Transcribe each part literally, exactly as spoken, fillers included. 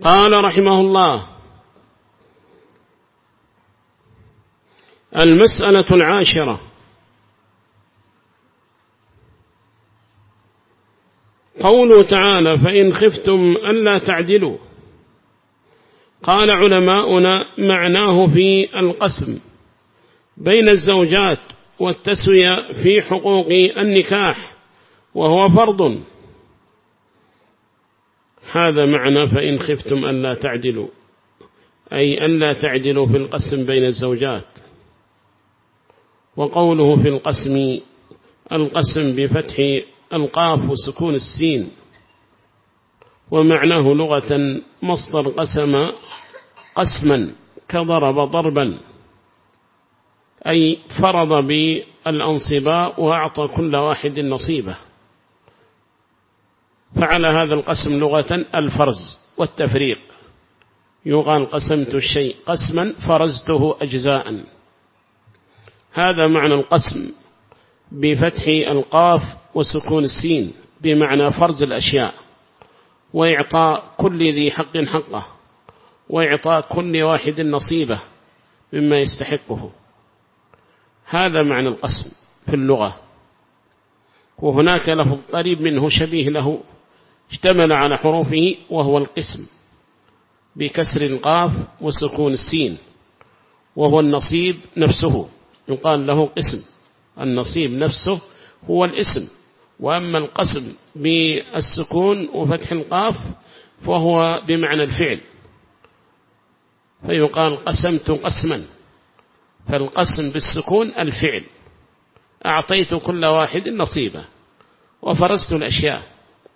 قال رحمه الله: المسألة العاشرة قوله تعالى: فإن خفتم ألا تعدلوا. قال علماؤنا: معناه في القسم بين الزوجات والتسوية في حقوق النكاح، وهو فرض. هذا معنى فإن خفتم ألا تعدلوا، أي ألا تعدلوا في القسم بين الزوجات. وقوله في القسم، القسم بفتح القاف وسكون السين، ومعناه لغة مصدر قسم قسما كضرب ضربا، أي فرض بالأنصباء وأعطى كل واحد نصيبه. فعلى هذا القسم لغة الفرز والتفريق، يقال قسمت الشيء قسما فرزته أجزاء. هذا معنى القسم بفتح القاف وسكون السين، بمعنى فرز الأشياء وإعطاء كل ذي حق حقه، وإعطاء كل واحد نصيبه مما يستحقه. هذا معنى القسم في اللغة. وهناك لفظ قريب منه شبيه له اشتمل على حروفه، وهو القسم بكسر القاف وسكون السين، وهو النصيب نفسه، يقال له قسم. النصيب نفسه هو الاسم، وأما القسم بالسكون وفتح القاف فهو بمعنى الفعل، فيقال قسمت قسما. فالقسم بالسكون الفعل، أعطيت كل واحد نصيبه، وفرزت الأشياء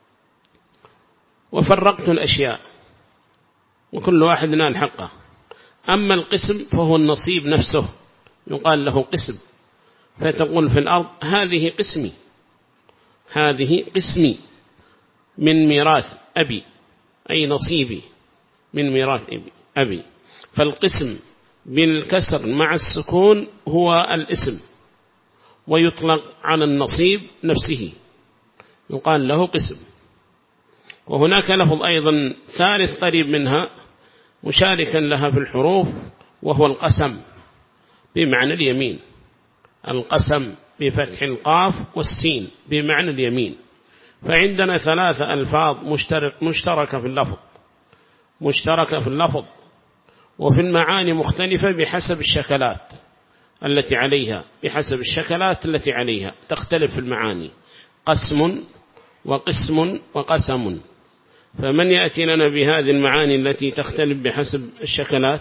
وفرقت الأشياء، وكل واحد نال حقه. أما القسم فهو النصيب نفسه، يقال له قسم. فتقول في الأرض: هذه قسمي، هذه قسمي من ميراث أبي، أي نصيبي من ميراث أبي. فالقسم بالكسر مع السكون هو الاسم، ويطلق على النصيب نفسه، يقال له قسم. وهناك لفظ أيضا ثالث قريب منها مشاركا لها في الحروف، وهو القسم بمعنى اليمين. القسم بفتح القاف والسين بمعنى اليمين. فعندنا ثلاثة ألفاظ مشترك مشتركة في اللفظ مشتركة في اللفظ وفي المعاني مختلفة بحسب الشكلات التي عليها بحسب الشكلات التي عليها تختلف في المعاني. قسم وقسم وقسم. فمن يأتي لنا بهذه المعاني التي تختلف بحسب الشكلات؟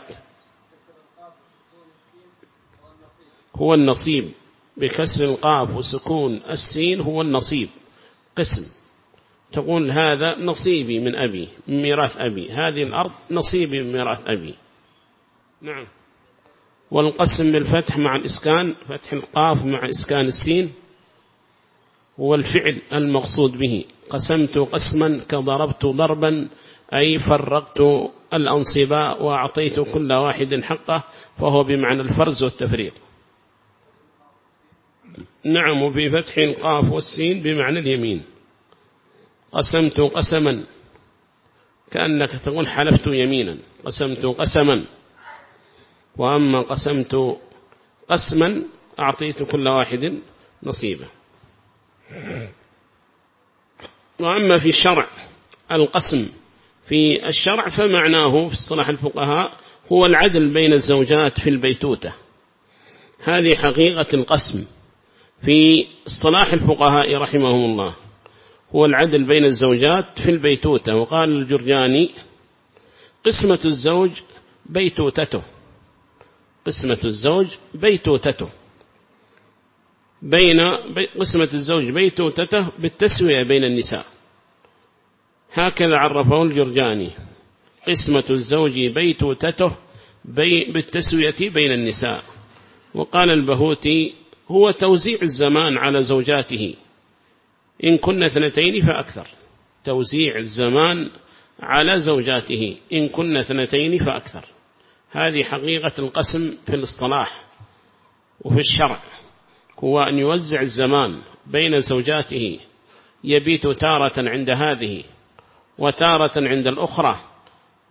هو النصيب بكسر القاف وسكون السين، هو النصيب قسم. تقول: هذا نصيبي من أبي، من ميراث أبي، هذه الأرض نصيبي من ميراث أبي. نعم. والقسم بالفتح مع الإسكان، فتح القاف مع إسكان السين، هو الفعل المقصود به. قسمت قسما كضربت ضربا، أي فرقت الأنصباء وأعطيت كل واحد حقه، فهو بمعنى الفرز والتفريق. نعم. وبفتح القاف والسين بمعنى اليمين. قسمت قسما كأنك تقول حلفت يمينا، قسمت قسما. وأما قسمت قسما أعطيت كل واحد نصيبه. وأما في الشرع القسم في الشرع فمعناه في اصطلاح الفقهاء هو العدل بين الزوجات في البيتوتة. هذه حقيقة القسم في اصطلاح الفقهاء رحمهم الله، هو العدل بين الزوجات في البيتوتة. وقال الجرجاني: قسمة الزوج بيتوتته، قسمة الزوج بيتوتته، بين قسمة الزوج بيتوتته بالتسوية بين النساء. هكذا عرفه الجرجاني: قسمة الزوج بيتوتته بي بالتسوية بين النساء. وقال البهوتي: هو توزيع الزمان على زوجاته إن كن اثنتين فأكثر، توزيع الزمان على زوجاته إن كن اثنتين فأكثر. هذه حقيقة القسم في الاصطلاح وفي الشرع، هو أن يوزع الزمان بين زوجاته، يبيت تارة عند هذه وتارة عند الأخرى،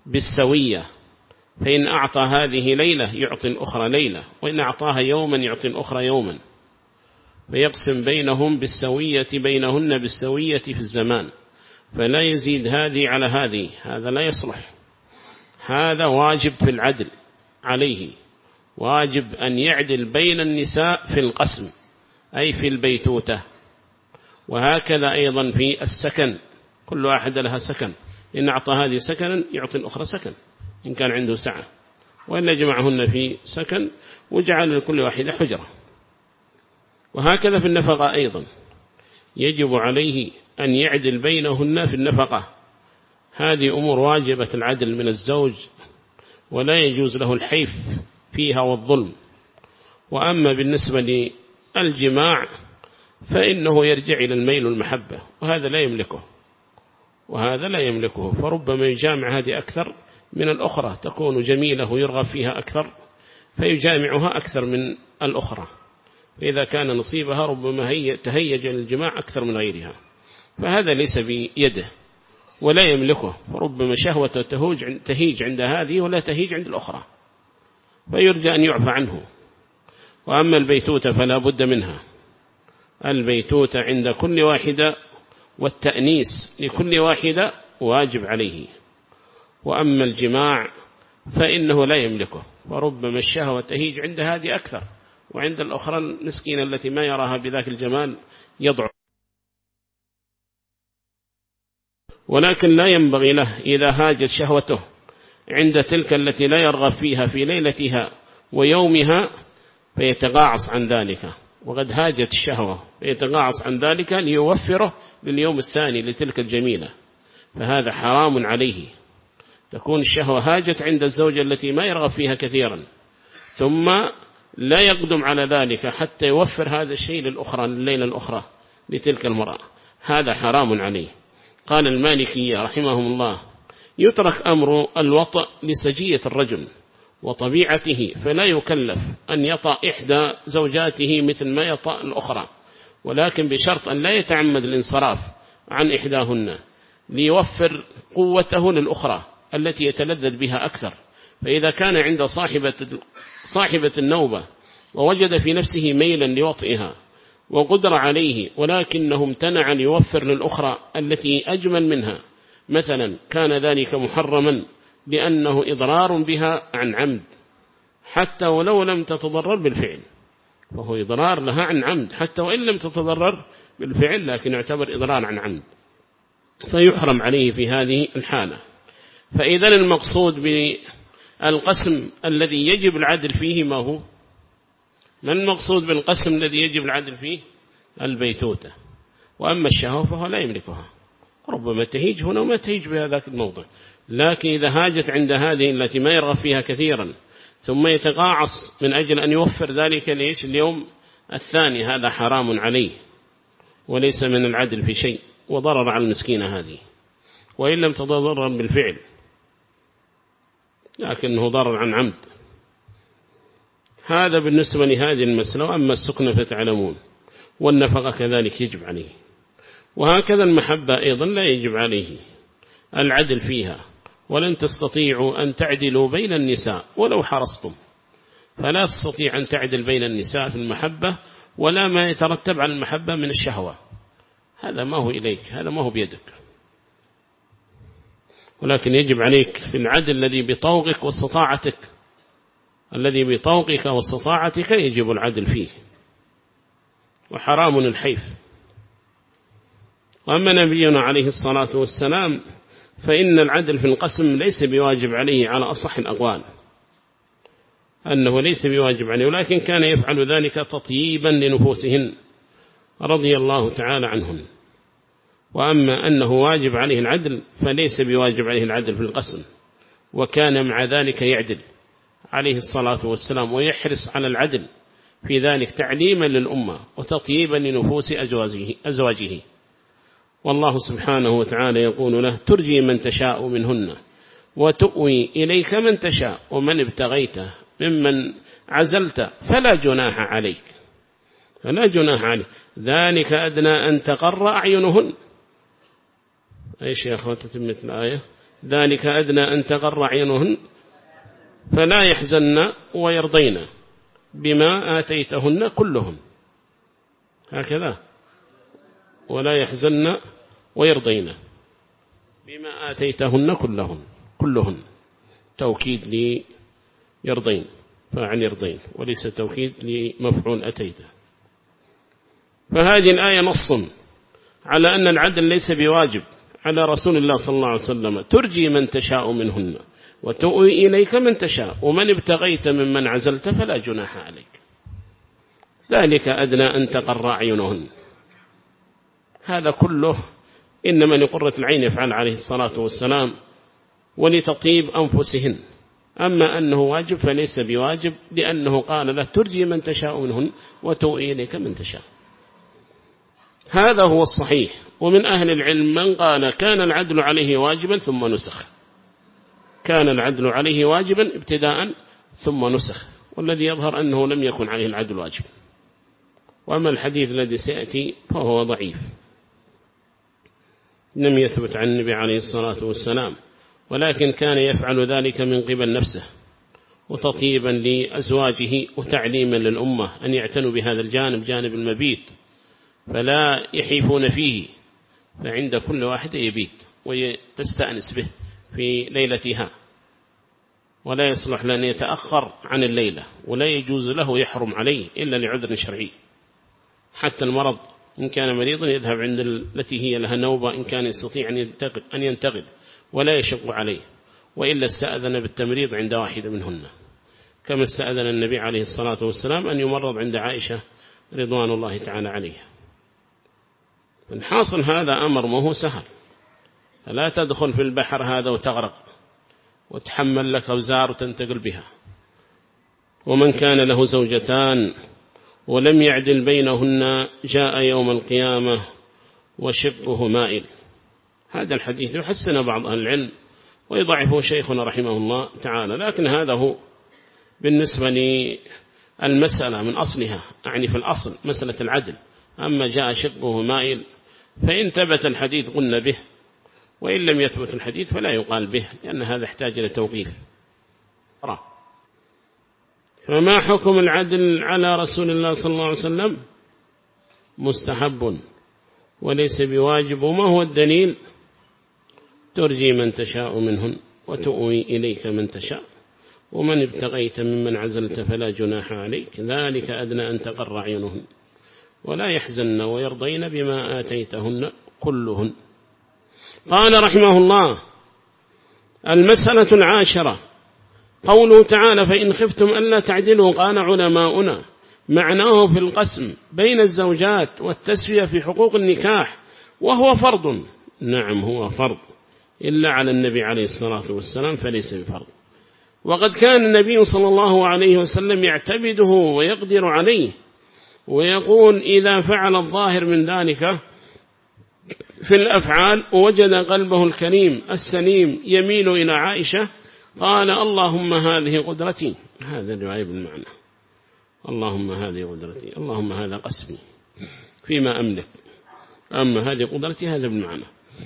بالسوية، فإن أعطى هذه ليلة يعطي الأخرى ليلة، وإن أعطاها يوما يعطي الأخرى يوما، فيقسم بينهم بالسوية بينهن بالسوية في الزمان، فلا يزيد هذه على هذه، هذا لا يصلح. هذا واجب في العدل عليه، واجب أن يعدل بين النساء في القسم، أي في البيتوتة. وهكذا أيضا في السكن، كل واحد لها سكن، إن أعطى هذه سكنا يعطي الأخرى سكن إن كان عنده سعة، وإن جمعهن في سكن وجعل لكل واحدة حجرة. وهكذا في النفقة أيضا يجب عليه أن يعدل بينهن في النفقة، هذه أمور واجبة العدل من الزوج، ولا يجوز له الحيف فيها والظلم. وأما بالنسبة للجماع فإنه يرجع إلى الميل والمحبة، وهذا لا يملكه وهذا لا يملكه فربما يجامع هذه أكثر من الأخرى، تكون جميلة ويرغب فيها أكثر فيجامعها أكثر من الأخرى، فإذا كان نصيبها ربما هي تهيج للجماع أكثر من غيرها، فهذا ليس بيده ولا يملكه، فربما شهوة تهيج عند هذه ولا تهيج عند الأخرى، فيرجى أن يعفى عنه. وأما البيتوتة فلا بد منها، البيتوتة عند كل واحدة والتأنيس لكل واحدة واجب عليه. وأما الجماع فإنه لا يملكه، وربما الشهوة تهيج عند هذه أكثر، وعند الأخرى المسكينة التي ما يراها بذاك الجمال يضعف. ولكن لا ينبغي له إذا هاجت شهوته عند تلك التي لا يرغب فيها في ليلتها ويومها فيتقاعص عن ذلك، وقد هاجت الشهوة فيتقاعص عن ذلك ليوفره لليوم الثاني لتلك الجميلة، فهذا حرام عليه. تكون الشهوة هاجت عند الزوجة التي ما يرغب فيها كثيرا، ثم لا يقدم على ذلك حتى يوفر هذا الشيء للأخرى لليلة الأخرى لتلك المرأة، هذا حرام عليه. قال المالكية رحمهم الله: يترك أمر الوطأ لسجية الرجل وطبيعته، فلا يكلف أن يطأ إحدى زوجاته مثل ما يطأ الأخرى، ولكن بشرط أن لا يتعمد الانصراف عن إحداهن ليوفر قوته للأخرى التي يتلذذ بها أكثر. فإذا كان عند صاحبة صاحبة النوبة ووجد في نفسه ميلا لوطئها وقدر عليه، ولكنه امتنع ليوفر للأخرى التي أجمل منها، مثلا كان ذلك محرما لأنه إضرار بها عن عمد، حتى ولو لم تتضرر بالفعل، وهو إضرار لها عن عمد حتى وإن لم تتضرر بالفعل، لكن يعتبر إضرار عن عمد، فيحرم عليه في هذه الحالة. فإذا المقصود بالقسم الذي يجب العدل فيه ما هو؟ ما المقصود بالقسم الذي يجب العدل فيه؟ البيتوتة. وأما الشهوة فهو لا يملكها، ربما تهيج هنا وما تهيج بهذاك الموضع، لكن إذا هاجت عند هذه التي ما يرغب فيها كثيرا ثم يتقاعص من أجل أن يوفر ذلك ليش اليوم الثاني، هذا حرام عليه وليس من العدل في شيء، وضرر على المسكينة هذه، وإن لم تضرر بالفعل لكنه ضرر عن عمد. هذا بالنسبة لهذه المسألة. وأما السكنة فتعلمون، والنفقة كذلك يجب عليه. وهكذا المحبة أيضا لا يجب عليه العدل فيها، ولن تستطيعوا أن تعدلوا بين النساء ولو حرصتم، فلا تستطيع أن تعدل بين النساء في المحبة ولا ما يترتب على المحبة من الشهوة، هذا ما هو إليك، هذا ما هو بيدك، ولكن يجب عليك في العدل الذي بطوقك واستطاعتك، الذي بطوقك واستطاعتك يجب العدل فيه، وحرام الحيف. وأما نبينا عليه الصلاة والسلام فإن العدل في القسم ليس بواجب عليه على أصح الأقوال، أنه ليس بواجب عليه، ولكن كان يفعل ذلك تطييبا لنفوسهن رضي الله تعالى عنهن. وأما أنه واجب عليه العدل فليس بواجب عليه العدل في القسم، وكان مع ذلك يعدل عليه الصلاة والسلام ويحرص على العدل في ذلك تعليما للأمة وتطييبا لنفوس أزواجه, أزواجه. والله سبحانه وتعالى يقول له: ترجي من تشاء منهن وتؤوي إليك من تشاء ومن ابتغيت ممن عزلت فلا جناح عليك فلا جناح عليك ذلك أدنى أن تقر أعينهن. أيش يا أخوة تتمة الآية؟ ذلك أدنى أن تقر أعينهن فلا يحزن ويرضين بما آتيتهن كلهن، هكذا، ولا يحزن ويرضين بما آتيتهن كلهن كلهن توكيد ليرضين، فعن يرضين، وليس توكيد لمفعول أتيته. فهذه الآية نص على أن العدل ليس بواجب على رسول الله صلى الله عليه وسلم، ترجي من تشاء منهن وتؤوي إليك من تشاء، ومن ابتغيت ممن عزلت فلا جناح عليك، ذلك أدنى أن تقر أعينهن. هذا كله إنما لقرة العين يفعل عليه الصلاة والسلام ولتطيب أنفسهن، أما أنه واجب فليس بواجب، لأنه قال له ترجي من تشاء منهن وتؤوي إليك من تشاء. هذا هو الصحيح. ومن أهل العلم من قال كان العدل عليه واجبا ثم نسخ، كان العدل عليه واجبا ابتداء ثم نسخ، والذي يظهر أنه لم يكن عليه العدل واجب. وأما الحديث الذي سيأتي فهو ضعيف، لم يثبت عن النبي عليه الصلاة والسلام، ولكن كان يفعل ذلك من قبل نفسه وتطيبا لأزواجه وتعليما للأمة أن يعتنوا بهذا الجانب، جانب المبيت، فلا يحيفون فيه، فعند كل واحد يبيت ويستأنس به في ليلتها، ولا يصلح لأن يتأخر عن الليلة، ولا يجوز له يحرم عليه إلا لعذر شرعي. حتى المرض إن كان مريضا يذهب عند التي هي لها نوبة إن كان يستطيع أن ينتقل ولا يشق عليه، وإلا استأذن بالتمريض عند واحدة منهن، كما استأذن النبي عليه الصلاة والسلام أن يمرض عند عائشة رضوان الله تعالى عليها. الحاصل هذا أمر ما هو سهل، لا تدخل في البحر هذا وتغرق وتحمل لك أوزار وتنتقل بها. ومن كان له زوجتان ولم يعدل بينهن جاء يوم القيامة وشقه مائل. هذا الحديث يحسن بعض أهل العلم ويضعفه شيخنا رحمه الله تعالى، لكن هذا هو بالنسبة للمسألة من أصلها، يعني في الأصل مسألة العدل. أما جاء شقه مائل فإن ثبت الحديث قلنا به، وإن لم يثبت الحديث فلا يقال به، لأن هذا يحتاج إلى توقيف. فما حكم العدل على رسول الله صلى الله عليه وسلم؟ مستحب وليس بواجب. وما هو الدليل؟ ترجي من تشاء منهن وتؤوي إليك من تشاء، ومن ابتغيت ممن عزلت فلا جناح عليك، ذلك أدنى أن تقر أعينهن ولا يحزن ويرضين بما آتيتهن كلهن. قال رحمه الله: المسألة العاشرة قوله تعالى: فإن خفتم ألا تعدلوا. قال علماؤنا معناه في القسم بين الزوجات والتسوية في حقوق النكاح، وهو فرض. نعم هو فرض، إلا على النبي عليه الصلاة والسلام فليس بفرض. وقد كان النبي صلى الله عليه وسلم يعتبده ويقدر عليه، ويقول إذا فعل الظاهر من ذلك في الأفعال ووجد قلبه الكريم السليم يميل إلى عائشة قال: اللهم هذه قدرتي. هذا الرواية بالمعنى: اللهم هذه قدرتي، اللهم هذا قسمي فيما أملك، أما هذه قدرتي هذا بالمعنى: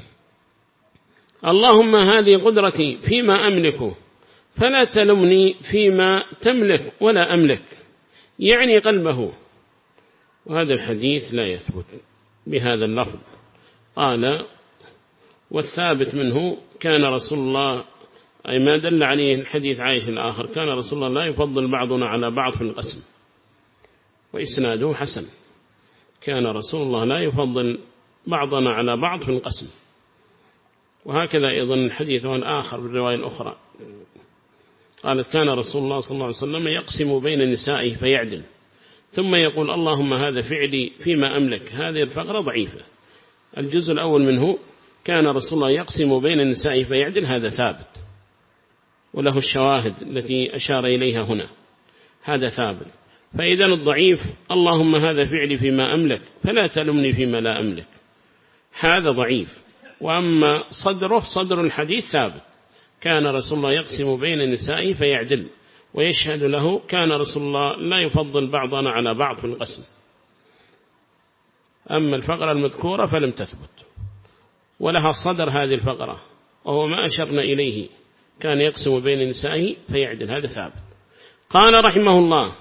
اللهم هذه قدرتي فيما أملك فلا تلمني فيما تملك ولا أملك، يعني قلبه. وهذا الحديث لا يثبت بهذا اللفظ. قال: والثابت منه كان رسول الله، أي ما دل عليه الحديث عائشة الآخر، كان رسول الله لا يفضل بعضنا على بعض في القسم، وإسناده حسن. كان رسول الله لا يفضل بعضنا على بعض في القسم. وهكذا أيضا الحديث الآخر بالرواية الأخرى قالت: كان رسول الله صلى الله عليه وسلم يقسم بين نسائه فيعدل، ثم يقول: اللهم هذا فعلي فيما أملك. هذه الفقرة ضعيفة. الجزء الأول منه كان رسول الله يقسم بين النساء فيعدل، هذا ثابت وله الشواهد التي أشار إليها هنا، هذا ثابت. فإذا الضعيف: اللهم هذا فعلي فيما أملك فلا تلمني فيما لا أملك، هذا ضعيف. وأما صدره صدر الحديث ثابت: كان رسول الله يقسم بين النساء فيعدل، ويشهد له كان رسول الله لا يفضل بعضنا على بعض في القسم. أما الفقرة المذكورة فلم تثبت، ولها صدر هذه الفقرة، وهو ما أشرنا إليه، كان يقسم بين نسائه فيعدل، هذا ثابت. قال رحمه الله: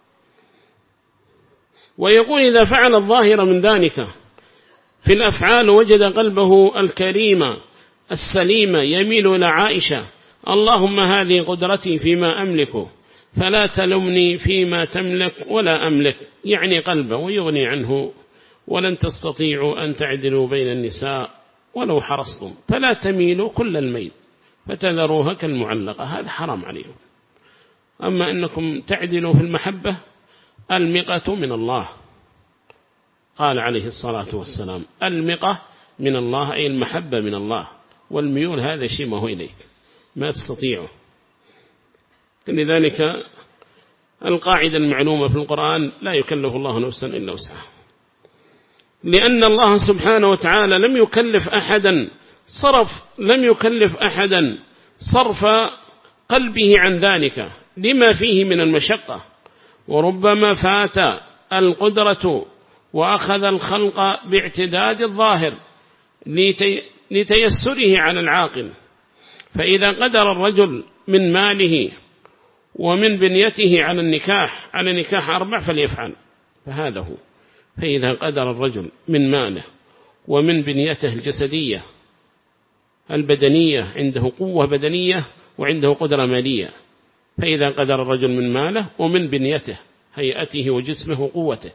ويقول إذا فعل الظاهر من ذلك في الأفعال وجد قلبه الكريم السليم يميل إلى عائشة: اللهم هذه قدرتي فيما أملك فلا تلمني فيما تملك ولا أملك، يعني قلبه، ويغني عنه: ولن تستطيعوا أن تعدلوا بين النساء ولو حرصتم فلا تميلوا كل الميل فتذروها كالمعلقة، هذا حرام عليكم. أما أنكم تعدلوا في المحبة، المقة من الله، قال عليه الصلاة والسلام: المقة من الله، أي المحبة من الله، والميول هذا شيء ما هو إليك، ما تستطيعه. لذلك القاعدة المعلومة في القرآن: لا يكلف الله نفسا إلا وسعها، لأن الله سبحانه وتعالى لم يكلف أحدا صرف لم يكلف أحدا صرف قلبه عن ذلك لما فيه من المشقة، وربما فات القدرة وأخذ الخلق باعتداد الظاهر لتيسره على العاقل. فإذا قدر الرجل من ماله ومن بنيته على النكاح على نكاح أربع فليفعل، فهذا هو. فإذا قدر الرجل من ماله ومن بنيته الجسدية البدنية، عنده قوة بدنية وعنده قدرة مالية، فإذا قدر الرجل من ماله ومن بنيته هيئته وجسمه وقوته،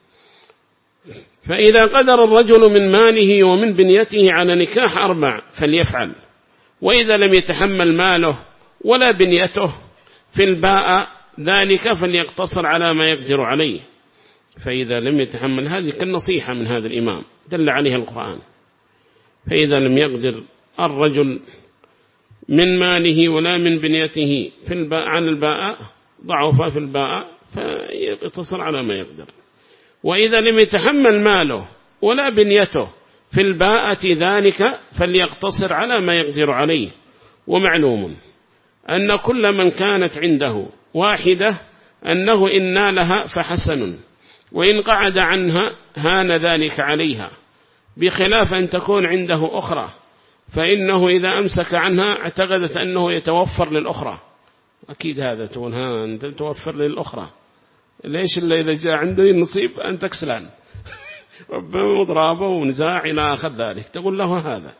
فإذا قدر الرجل من ماله ومن بنيته على نكاح أربع فليفعل. وإذا لم يتحمل ماله ولا بنيته في الباء ذلك فليقتصر على ما يقدر عليه. فإذا لم يتحمل، هذه كالنصيحة من هذا الإمام دل عليها القرآن. فإذا لم يقدر الرجل من ماله ولا من بنيته في الباء عن الباء، ضعف في الباء فيقتصر على ما يقدر. وإذا لم يتحمل ماله ولا بنيته في الباءة ذلك فليقتصر على ما يقدر عليه. ومعلوم أن كل من كانت عنده واحدة أنه إن نالها فحسن، وإن قعد عنها هان ذلك عليها، بخلاف أن تكون عنده أخرى، فإنه إذا أمسك عنها اعتقدت أنه يتوفر للأخرى. أكيد هذا تقول ها أنت توفر للأخرى، ليش اللي إذا جاء عنده النصيب أنت كسلان ربما مضرابة ونزاع إلى آخر ذلك، تقول له هذا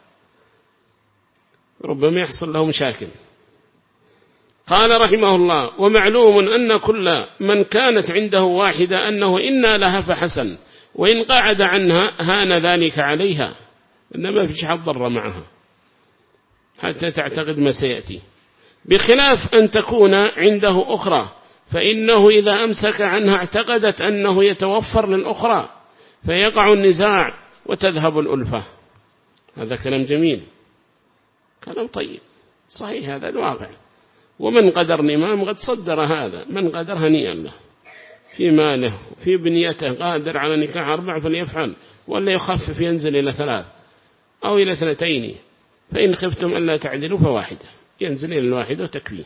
ربما يحصل له مشاكل. قال رحمه الله: ومعلوم أن كل من كانت عنده واحدة أنه إن لها فحسن، وإن قعد عنها هان ذلك عليها، إنما فيش حد ضر معها حتى تعتقد ما سيأتي، بخلاف أن تكون عنده أخرى، فإنه إذا أمسك عنها اعتقدت أنه يتوفر للأخرى فيقع النزاع وتذهب الألفة. هذا كلام جميل، كلام طيب صحيح، هذا الواقع. ومن قدر الإمام قد صدر هذا، من قدر هنيئا له في ماله في بنيته، قادر على نكاح أربع فليفعل، ولا يخفف ينزل إلى ثلاث أو إلى ثلاثين، فإن خفتم ألا تعدلوا فواحدة، ينزل إلى الواحدة وتكفيه.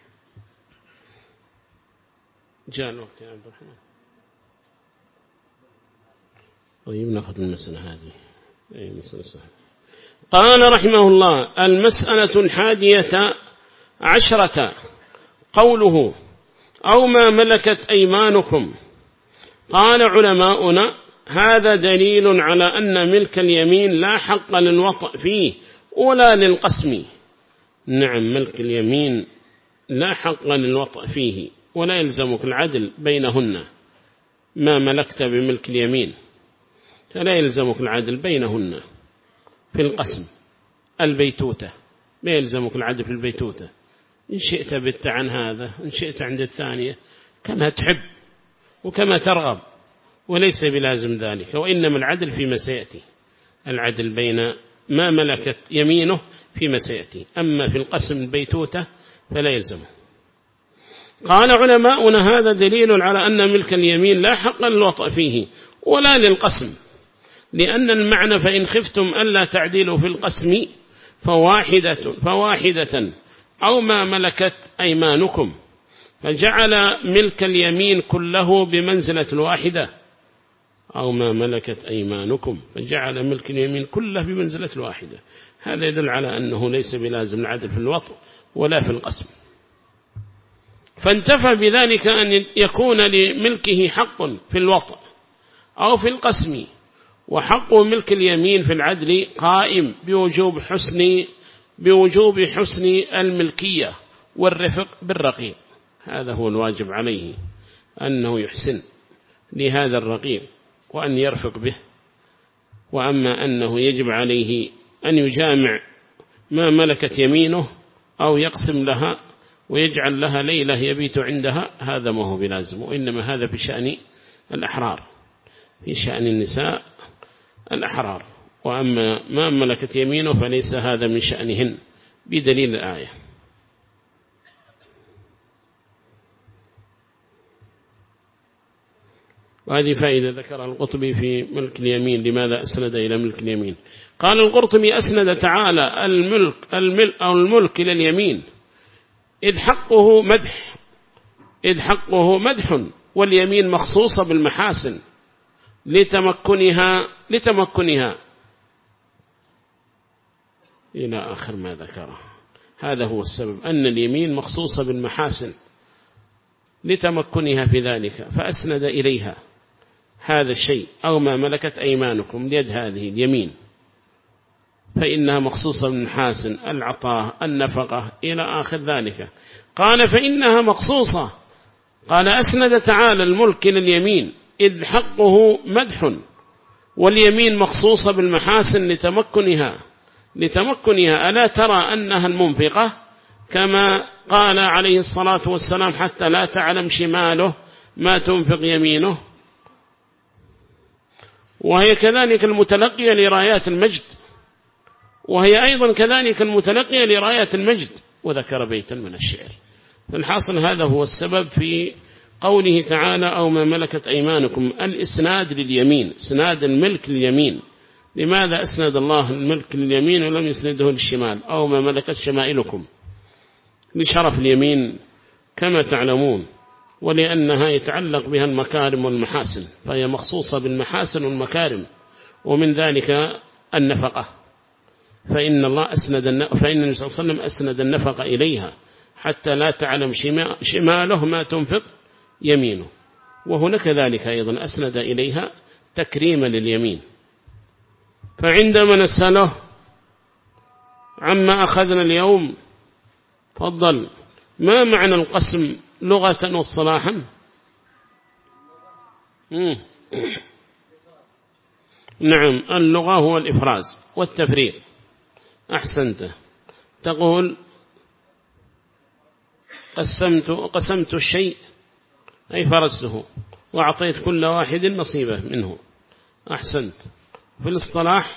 جاء الوقت يا عبد الرحمن. طيب نأخذ المسألة هذه، أي مسألة سهلة. قال رحمه الله: المسألة الحادية عشرة، قوله: أو ما ملكت أيمانكم. قال علماؤنا: هذا دليل على أن ملك اليمين لا حق للوطء فيه ولا للقسم. نعم، ملك اليمين لا حق للوطء فيه، ولا يلزمك العدل بينهن. ما ملكت بملك اليمين فلا يلزمك العدل بينهن. في القسم البيتوتة ما يلزمك العدل في البيتوتة، إن شئت بت عن هذا، إن شئت عند الثانية، كما تحب وكما ترغب، وليس بلازم ذلك. وإنما العدل فيما سيأتي، العدل بين ما ملكت يمينه فيما سيأتي، أما في القسم البيتوتة فلا يلزمه. قال علماؤنا: هذا دليل على أن ملك اليمين لا حق للوطء فيه ولا للقسم، لأن المعنى: فإن خفتم ألا تعدلوا في القسم فواحدة, فواحدة أو ما ملكت أيمانكم، فجعل ملك اليمين كله بمنزلة الواحدة، أو ما ملكت أيمانكم، فجعل ملك اليمين كله بمنزلة الواحدة. هذا يدل على أنه ليس بلازم العدل في الوطء ولا في القسم. فانتفى بذلك أن يكون لملكه حق في الوطء أو في القسم، وحق ملك اليمين في العدل قائم بوجوب حسن بوجوب حسن الملكية والرفق بالرقيق. هذا هو الواجب عليه، أنه يحسن لهذا الرقيق وأن يرفق به. وأما أنه يجب عليه أن يجامع ما ملكت يمينه أو يقسم لها ويجعل لها ليلة يبيت عندها، هذا ما هو بلازم، وإنما هذا في شأن الأحرار، في شأن النساء الأحرار. وأما ما ملكت يمينه فليس هذا من شأنهن بدليل الآية. وهذه فائدة ذكرها القرطبي في ملك اليمين، لماذا أسند إلى ملك اليمين. قال القرطبي: أسند تعالى الملك, الملك أو الملك إلى اليمين إذ حقه مدح إذ حقه مدح واليمين مخصوصة بالمحاسن لتمكنها لتمكنها إلى آخر ما ذكره. هذا هو السبب، أن اليمين مخصوصة بالمحاسن لتمكنها في ذلك، فأسند إليها هذا الشيء. أو ما ملكت أيمانكم، ليد هذه اليمين، فإنها مخصوصة بالمحاسن، العطاء، النفقة إلى آخر ذلك. قال: فإنها مخصوصة. قال: أسند تعالى الملك إلى اليمين إذ حقه مدح واليمين مخصوصة بالمحاسن لتمكنها لتمكنها ألا ترى أنها المنفقة، كما قال عليه الصلاة والسلام: حتى لا تعلم شماله ما تنفق يمينه. وهي كذلك المتلقية لرايات المجد، وهي أيضا كذلك المتلقية لرايات المجد. وذكر بيتا من الشعر. فالحاصل هذا هو السبب في قوله تعالى: أو ما ملكت أيمانكم، الإسناد لليمين، إسناد الملك لليمين. لماذا أسند الله الملك لليمين ولم يسنده للشمال؟ أو ما ملكت شمائلكم، لشرف اليمين كما تعلمون، ولأنها يتعلق بها المكارم والمحاسن، فهي مخصوصة بالمحاسن والمكارم، ومن ذلك النفقة. فإن الله أسند فإن النبي صلى الله عليه وسلم أسند النفقة إليها حتى لا تعلم شماله ما تنفق يمينه. وهنا كذلك أيضا أسند إليها تكريما لليمين. فعندما نسأله عما أخذنا اليوم، فضل، ما معنى القسم لغة واصطلاحا؟ نعم، اللغة هو الإفراز والتفريق. أحسنت. تقول قسمت قسمت الشيء أي فرزته وأعطيت كل واحد نصيبه منه. أحسنت. في الاصطلاح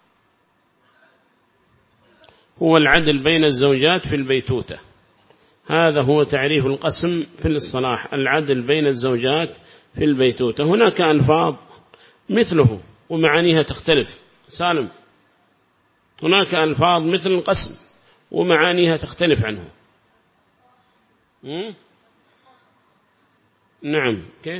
هو العدل بين الزوجات في البيتوتة. هذا هو تعريف القسم في الاصطلاح، العدل بين الزوجات في البيتوتة. هناك ألفاظ مثله ومعانيها تختلف. سالم، هناك ألفاظ مثل القسم ومعانيها تختلف عنه. نعم، كيف؟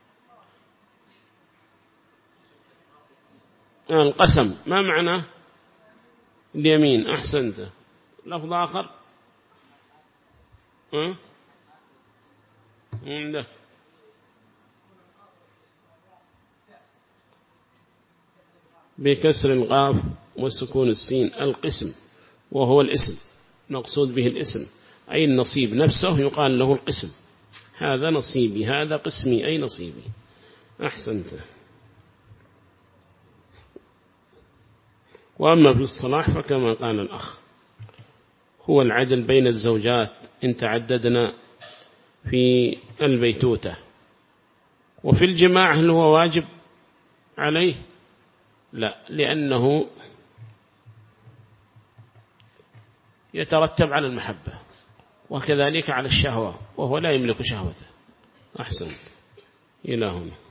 القسم ما معنى اليمين؟ أحسنت. لفظ آخر عنده بكسر القاف وسكون السين، القسم، وهو الاسم، نقصد به الاسم أي النصيب نفسه، يقال له القسم. هذا نصيبي، هذا قسمي أي نصيبي. أحسنت. وأما في الصلاح فكما قال الأخ هو العدل بين الزوجات إن تعددنا في البيتوتة. وفي الجماع هل هو واجب عليه؟ لا، لأنه يترتب على المحبة وكذلك على الشهوة، وهو لا يملك شهوته. أحسن. إلى هنا.